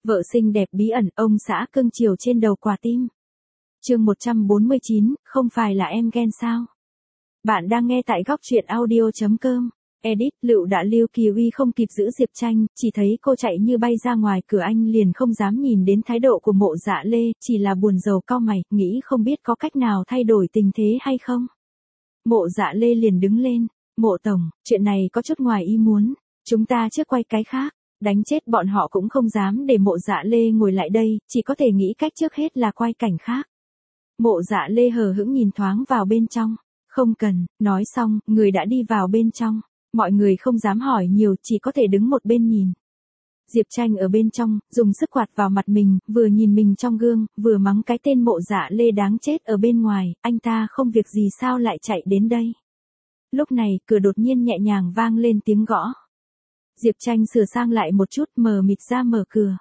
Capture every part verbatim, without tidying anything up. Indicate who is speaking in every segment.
Speaker 1: Vợ xinh đẹp bí ẩn, ông xã cưng chiều trên đầu quả tim. Chương một trăm bốn mươi chín, không phải là em ghen sao? Bạn đang nghe tại góc truyện audio chấm com. Edit, Lựu đã lưu Kỳ Uy không kịp giữ Diệp Tranh, chỉ thấy cô chạy như bay ra ngoài cửa anh liền không dám nhìn đến thái độ của Mộ Dạ Lê, chỉ là buồn rầu cau mày, nghĩ không biết có cách nào thay đổi tình thế hay không. Mộ Dạ Lê liền đứng lên, Mộ Tổng, chuyện này có chút ngoài ý muốn, chúng ta trước quay cái khác, đánh chết bọn họ cũng không dám để Mộ Dạ Lê ngồi lại đây, chỉ có thể nghĩ cách trước hết là quay cảnh khác. Mộ Dạ Lê hờ hững nhìn thoáng vào bên trong, không cần, nói xong, người đã đi vào bên trong. Mọi người không dám hỏi nhiều, chỉ có thể đứng một bên nhìn. Diệp Tranh ở bên trong, dùng sức quạt vào mặt mình, vừa nhìn mình trong gương, vừa mắng cái tên Mộ Dạ Lê đáng chết ở bên ngoài, anh ta không việc gì sao lại chạy đến đây. Lúc này, cửa đột nhiên nhẹ nhàng vang lên tiếng gõ. Diệp Tranh sửa sang lại một chút, mờ mịt ra mở cửa.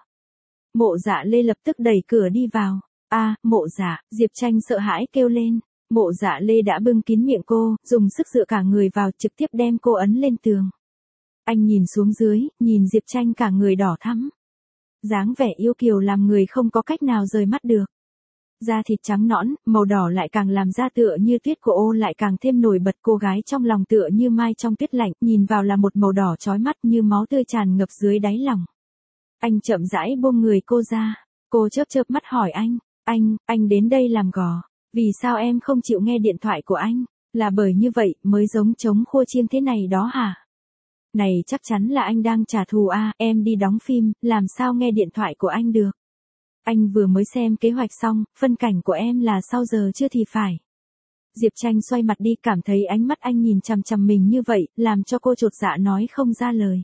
Speaker 1: Mộ Dạ Lê lập tức đẩy cửa đi vào. A, Mộ Dạ, Diệp Tranh sợ hãi kêu lên. Mộ Dạ Lê đã bưng kín miệng cô, dùng sức dựa cả người vào, trực tiếp đem cô ấn lên tường. Anh nhìn xuống dưới, nhìn Diệp Tranh cả người đỏ thắm. Dáng vẻ yêu kiều làm người không có cách nào rời mắt được. Da thịt trắng nõn, màu đỏ lại càng làm da tựa như tuyết của ô lại càng thêm nổi bật, cô gái trong lòng tựa như mai trong tuyết lạnh, nhìn vào là một màu đỏ chói mắt như máu tươi tràn ngập dưới đáy lòng. Anh chậm rãi buông người cô ra, cô chớp chớp mắt hỏi anh, anh, anh đến đây làm gò. Vì sao em không chịu nghe điện thoại của anh? Là bởi như vậy mới giống trống khua chiên thế này đó hả? Này chắc chắn là anh đang trả thù à, em đi đóng phim, làm sao nghe điện thoại của anh được? Anh vừa mới xem kế hoạch xong, phân cảnh của em là sau giờ chưa thì phải. Diệp Tranh xoay mặt đi, cảm thấy ánh mắt anh nhìn chằm chằm mình như vậy, làm cho cô chột dạ nói không ra lời.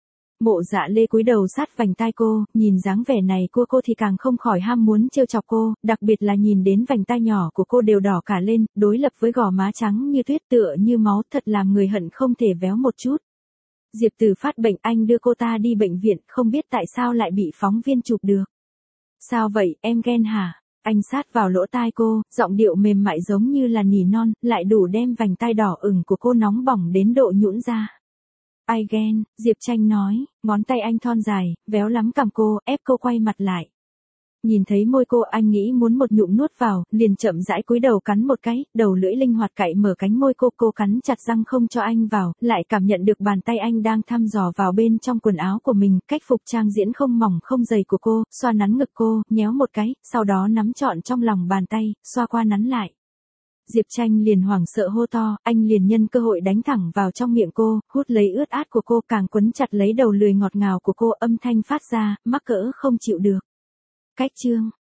Speaker 1: Mộ Dạ Lê cúi đầu sát vành tai cô, nhìn dáng vẻ này của cô thì càng không khỏi ham muốn trêu chọc cô, đặc biệt là nhìn đến vành tai nhỏ của cô đều đỏ cả lên, đối lập với gò má trắng như tuyết tựa như máu, thật làm người hận không thể véo một chút. Diệp Từ phát bệnh, anh đưa cô ta đi bệnh viện, không biết tại sao lại bị phóng viên chụp được. Sao vậy, em ghen hả? Anh sát vào lỗ tai cô, giọng điệu mềm mại giống như là nỉ non, lại đủ đem vành tai đỏ ửng của cô nóng bỏng đến độ nhũn ra. Ai ghen, Diệp Tranh nói, ngón tay anh thon dài, véo lắm cằm cô, ép cô quay mặt lại. Nhìn thấy môi cô, anh nghĩ muốn một nhụm nuốt vào, liền chậm rãi cúi đầu cắn một cái, đầu lưỡi linh hoạt cạy mở cánh môi cô, cô cắn chặt răng không cho anh vào, lại cảm nhận được bàn tay anh đang thăm dò vào bên trong quần áo của mình, cách phục trang diễn không mỏng không dày của cô, xoa nắn ngực cô, nhéo một cái, sau đó nắm trọn trong lòng bàn tay, xoa qua nắn lại. Diệp Tranh liền hoảng sợ hô to, anh liền nhân cơ hội đánh thẳng vào trong miệng cô, hút lấy ướt át của cô, càng quấn chặt lấy đầu lười ngọt ngào của cô, âm thanh phát ra, mắc cỡ không chịu được. Cách chương,